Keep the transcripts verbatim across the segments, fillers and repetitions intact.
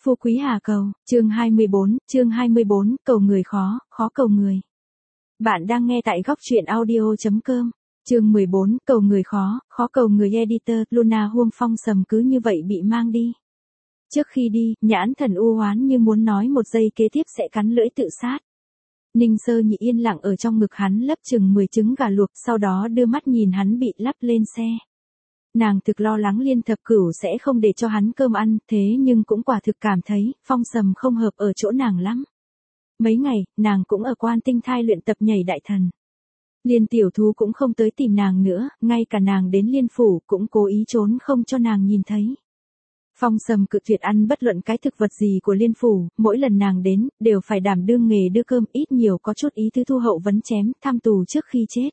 Phú Quý Hà Cầu, chương hai mươi bốn, chương hai mươi bốn, cầu người khó, khó cầu người. Bạn đang nghe tại góc truyện audio chấm com. Chương mười bốn, cầu người khó, khó cầu người. Editor, Luna Huông Phong Sầm cứ như vậy bị mang đi. Trước khi đi, nhãn thần u hoán như muốn nói một giây kế tiếp sẽ cắn lưỡi tự sát. Ninh Sơ Nhị yên lặng ở trong ngực hắn lấp chừng mười trứng gà luộc, sau đó đưa mắt nhìn hắn bị lắp lên xe. Nàng thực lo lắng Liên Thập Cửu sẽ không để cho hắn cơm ăn, thế nhưng cũng quả thực cảm thấy, Phong Sầm không hợp ở chỗ nàng lắm. Mấy ngày, nàng cũng ở Quan Tinh Thai luyện tập nhảy đại thần. Liên tiểu thú cũng không tới tìm nàng nữa, ngay cả nàng đến Liên Phủ cũng cố ý trốn không cho nàng nhìn thấy. Phong Sầm cự tuyệt ăn bất luận cái thực vật gì của Liên Phủ, mỗi lần nàng đến, đều phải đảm đương nghề đưa cơm, ít nhiều có chút ý tứ thu hậu vấn chém, tham tù trước khi chết.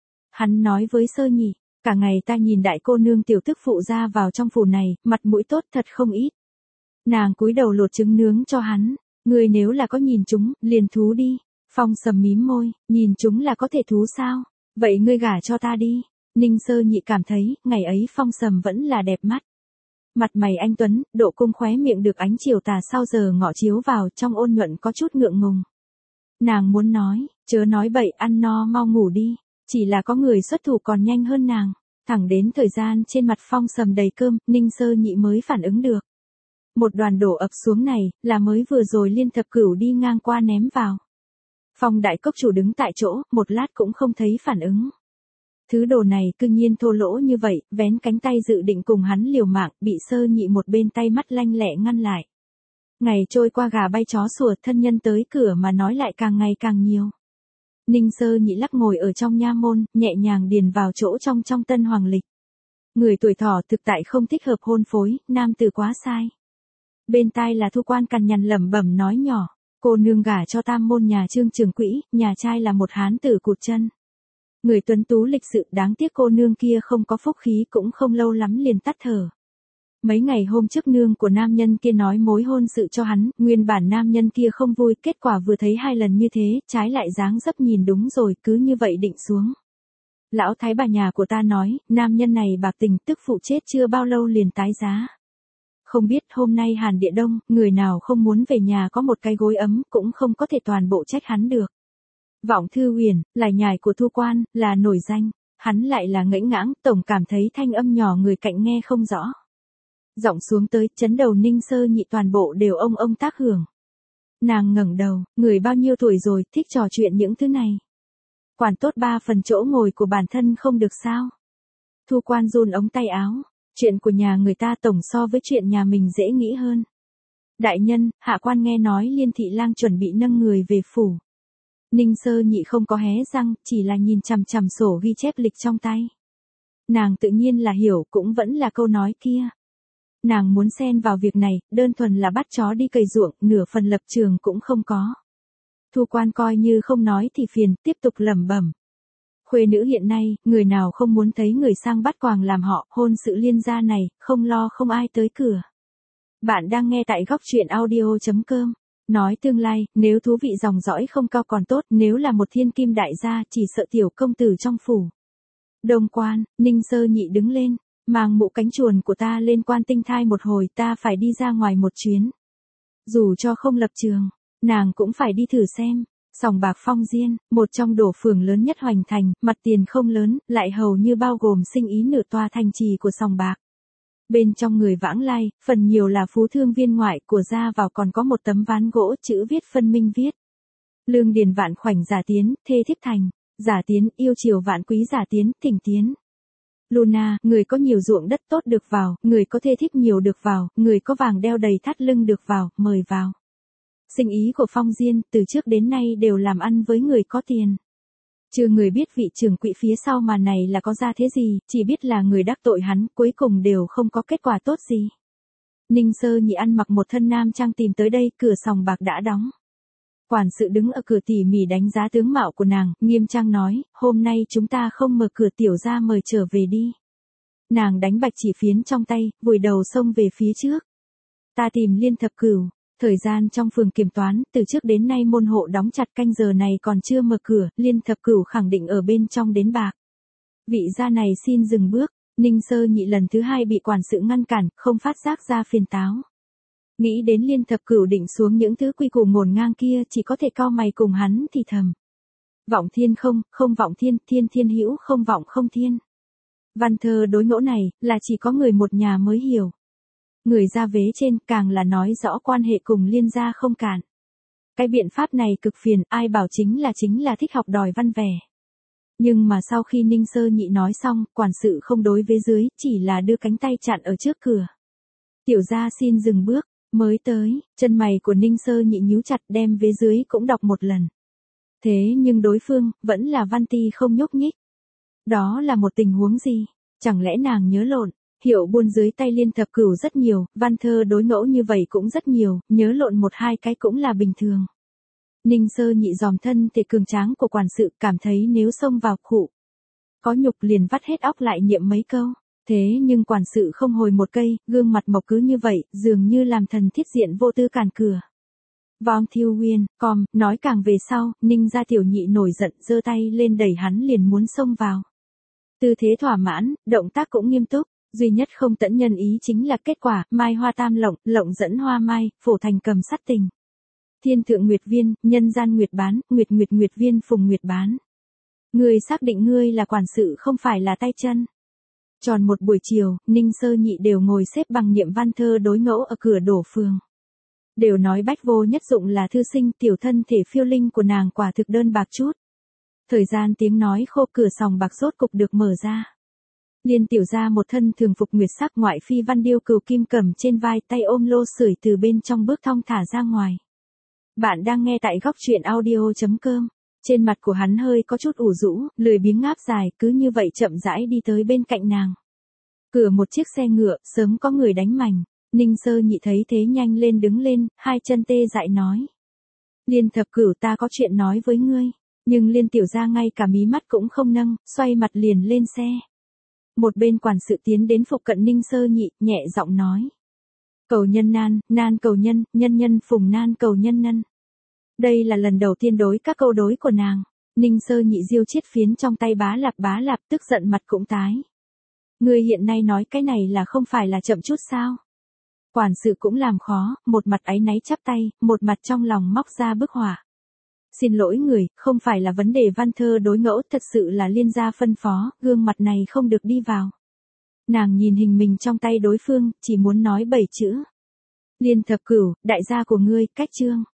Hắn nói với Sơ Nhị, cả ngày ta nhìn đại cô nương tiểu tức phụ ra vào trong phủ này, mặt mũi tốt thật không ít. Nàng cúi đầu lột trứng nướng cho hắn, ngươi nếu là có nhìn chúng, liền thú đi. Phong Sầm mím môi, nhìn chúng là có thể thú sao? Vậy ngươi gả cho ta đi. Ninh Sơ Nhị cảm thấy, ngày ấy Phong Sầm vẫn là đẹp mắt. Mặt mày anh tuấn, độ cung khóe miệng được ánh chiều tà sau giờ ngọ chiếu vào, trong ôn nhuận có chút ngượng ngùng. Nàng muốn nói, chớ nói bậy, ăn no mau ngủ đi. Chỉ là có người xuất thủ còn nhanh hơn nàng. Thẳng đến thời gian trên mặt Phong Sầm đầy cơm, Ninh Sơ Nhị mới phản ứng được. Một đoàn đổ ập xuống này, là mới vừa rồi Liên Thập Cửu đi ngang qua ném vào. Phong đại cốc chủ đứng tại chỗ, một lát cũng không thấy phản ứng. Thứ đồ này cư nhiên thô lỗ như vậy, vén cánh tay dự định cùng hắn liều mạng, bị Sơ Nhị một bên tay mắt lanh lẹ ngăn lại. Ngày trôi qua gà bay chó sủa, thân nhân tới cửa mà nói lại càng ngày càng nhiều. Ninh Sơ Nhị lắc ngồi ở trong nha môn, nhẹ nhàng điền vào chỗ trong trong tân hoàng lịch. Người tuổi thọ thực tại không thích hợp hôn phối, nam tử quá sai. Bên tai là Thu Quan cằn nhằn lẩm bẩm nói nhỏ, cô nương gả cho tam môn nhà Trương Trường Quỹ, nhà trai là một hán tử cụt chân. Người tuấn tú lịch sự, đáng tiếc cô nương kia không có phúc khí, cũng không lâu lắm liền tắt thở. Mấy ngày hôm trước nương của nam nhân kia nói mối hôn sự cho hắn, nguyên bản nam nhân kia không vui, kết quả vừa thấy hai lần như thế, trái lại dáng dấp nhìn đúng rồi, cứ như vậy định xuống. Lão thái bà nhà của ta nói, nam nhân này bạc tình, tức phụ chết chưa bao lâu liền tái giá. Không biết hôm nay Hàn Địa Đông, người nào không muốn về nhà có một cái gối ấm, cũng không có thể toàn bộ trách hắn được. Vọng Thư Huyền, là nhài của Thu Quan, là nổi danh, hắn lại là ngẫy ngãng, tổng cảm thấy thanh âm nhỏ người cạnh nghe không rõ. Giọng xuống tới, chấn đầu Ninh Sơ Nhị toàn bộ đều ông ông tác hưởng. Nàng ngẩng đầu, người bao nhiêu tuổi rồi, thích trò chuyện những thứ này. Quản tốt ba phần chỗ ngồi của bản thân không được sao. Thu Quan run ống tay áo, chuyện của nhà người ta tổng so với chuyện nhà mình dễ nghĩ hơn. Đại nhân, hạ quan nghe nói Liên thị lang chuẩn bị nâng người về phủ. Ninh Sơ Nhị không có hé răng, chỉ là nhìn chằm chằm sổ ghi chép lịch trong tay. Nàng tự nhiên là hiểu, cũng vẫn là câu nói kia. Nàng muốn xen vào việc này, đơn thuần là bắt chó đi cày ruộng, nửa phần lập trường cũng không có. Thu Quan coi như không nói thì phiền, tiếp tục lẩm bẩm. Khuê nữ hiện nay, người nào không muốn thấy người sang bắt quàng làm họ, hôn sự liên gia này, không lo không ai tới cửa. Bạn đang nghe tại góc truyện audio chấm com. Nói tương lai, nếu thú vị dòng dõi không cao còn tốt, nếu là một thiên kim đại gia, chỉ sợ tiểu công tử trong phủ. Đông Quan, Ninh Sơ Nhị đứng lên. Mang mũ cánh chuồn của ta lên Quan Tinh Thai một hồi, ta phải đi ra ngoài một chuyến. Dù cho không lập trường, nàng cũng phải đi thử xem. Sòng bạc Phong Diên, một trong đổ phường lớn nhất Hoành Thành, mặt tiền không lớn, lại hầu như bao gồm sinh ý nửa tòa thành trì của sòng bạc. Bên trong người vãng lai, phần nhiều là phú thương viên ngoại, của ra vào còn có một tấm ván gỗ chữ viết phân minh viết. Lương điền vạn khoảnh giả tiến, thê thiếp thành, giả tiến, yêu chiều vạn quý giả tiến, thỉnh tiến. Luna, người có nhiều ruộng đất tốt được vào, người có thê thiếp nhiều được vào, người có vàng đeo đầy thắt lưng được vào, mời vào. Sinh ý của Phong Diên, từ trước đến nay đều làm ăn với người có tiền. Chưa người biết vị trưởng quỹ phía sau màn này là có ra thế gì, chỉ biết là người đắc tội hắn, cuối cùng đều không có kết quả tốt gì. Ninh Sơ Nhị ăn mặc một thân nam trang tìm tới đây, cửa sòng bạc đã đóng. Quản sự đứng ở cửa tỉ mỉ đánh giá tướng mạo của nàng, nghiêm trang nói, hôm nay chúng ta không mở cửa, tiểu gia mời trở về đi. Nàng đánh bạch chỉ phiến trong tay, vùi đầu xông về phía trước. Ta tìm Liên Thập Cửu. Thời gian trong phường kiểm toán, từ trước đến nay môn hộ đóng chặt, canh giờ này còn chưa mở cửa, Liên Thập Cửu khẳng định ở bên trong đến bạc. Vị gia này xin dừng bước, Ninh Sơ Nhị lần thứ hai bị quản sự ngăn cản, không phát giác ra phiền táo. Nghĩ đến Liên Thập Cửu định xuống những thứ quy củ ngổn ngang kia, chỉ có thể cau mày cùng hắn thì thầm. Vọng thiên không, không vọng thiên, thiên thiên hữu không vọng không thiên. Văn thơ đối ngẫu này, là chỉ có người một nhà mới hiểu. Người ra vế trên càng là nói rõ quan hệ cùng Liên gia không cản. Cái biện pháp này cực phiền, ai bảo chính là chính là thích học đòi văn vẻ. Nhưng mà sau khi Ninh Sơ Nhị nói xong, quản sự không đối với dưới, chỉ là đưa cánh tay chặn ở trước cửa. Tiểu gia xin dừng bước, mới tới, chân mày của Ninh Sơ Nhị nhíu chặt đem vế dưới cũng đọc một lần. Thế nhưng đối phương, vẫn là Văn Ti không nhúc nhích. Đó là một tình huống gì? Chẳng lẽ nàng nhớ lộn? Hiệu buôn dưới tay Liên Thập Cửu rất nhiều, văn thơ đối ngẫu như vậy cũng rất nhiều, nhớ lộn một hai cái cũng là bình thường. Ninh Sơ Nhị dòm thân thể cường tráng của quản sự, cảm thấy nếu xông vào khụ có nhục liền vắt hết óc lại niệm mấy câu. Thế nhưng quản sự không hồi một cây, gương mặt mộc cứ như vậy, dường như làm thần thiết diện vô tư cản cửa. Vong Thiêu Nguyên, com, nói càng về sau, Ninh gia tiểu nhị nổi giận giơ tay lên đẩy hắn liền muốn xông vào. Tư thế thỏa mãn, động tác cũng nghiêm túc, duy nhất không tẫn nhân ý chính là kết quả, mai hoa tam lộng, lộng dẫn hoa mai, phổ thành cầm sắt tình. Thiên thượng nguyệt viên, nhân gian nguyệt bán, nguyệt nguyệt nguyệt viên phùng nguyệt bán. Ngươi xác định ngươi là quản sự không phải là tay chân. Tròn một buổi chiều, Ninh Sơ Nhị đều ngồi xếp bằng niệm văn thơ đối ngẫu ở cửa đổ phường. Đều nói bách vô nhất dụng là thư sinh, tiểu thân thể phiêu linh của nàng quả thực đơn bạc chút. Thời gian tiếng nói khô, cửa sòng bạc rốt cục được mở ra. Liên tiểu ra một thân thường phục nguyệt sắc, ngoại phi văn điêu cừu kim cầm trên vai, tay ôm lô sưởi từ bên trong bước thong thả ra ngoài. Bạn đang nghe tại góc truyện audio chấm com. Trên mặt của hắn hơi có chút ủ rũ, lười biếng ngáp dài, cứ như vậy chậm rãi đi tới bên cạnh nàng. Cửa một chiếc xe ngựa, sớm có người đánh mảnh. Ninh Sơ Nhị thấy thế nhanh lên đứng lên, hai chân tê dại nói. Liên Thập Cửu, ta có chuyện nói với ngươi. Nhưng Liên tiểu gia ngay cả mí mắt cũng không nâng, xoay mặt liền lên xe. Một bên quản sự tiến đến phục cận Ninh Sơ Nhị, nhẹ giọng nói. Cầu nhân nan, nan cầu nhân, nhân nhân phùng nan cầu nhân nân. Đây là lần đầu tiên đối các câu đối của nàng. Ninh Sơ Nhị diêu chiết phiến trong tay bá lạp bá lạp, tức giận mặt cũng tái. Ngươi hiện nay nói cái này là không phải là chậm chút sao? Quản sự cũng làm khó, một mặt áy náy chắp tay, một mặt trong lòng móc ra bức họa. Xin lỗi người, không phải là vấn đề văn thơ đối ngẫu, thật sự là Liên gia phân phó, gương mặt này không được đi vào. Nàng nhìn hình mình trong tay đối phương, chỉ muốn nói bảy chữ. Liên Thập Cửu, đại gia của ngươi, cách chương.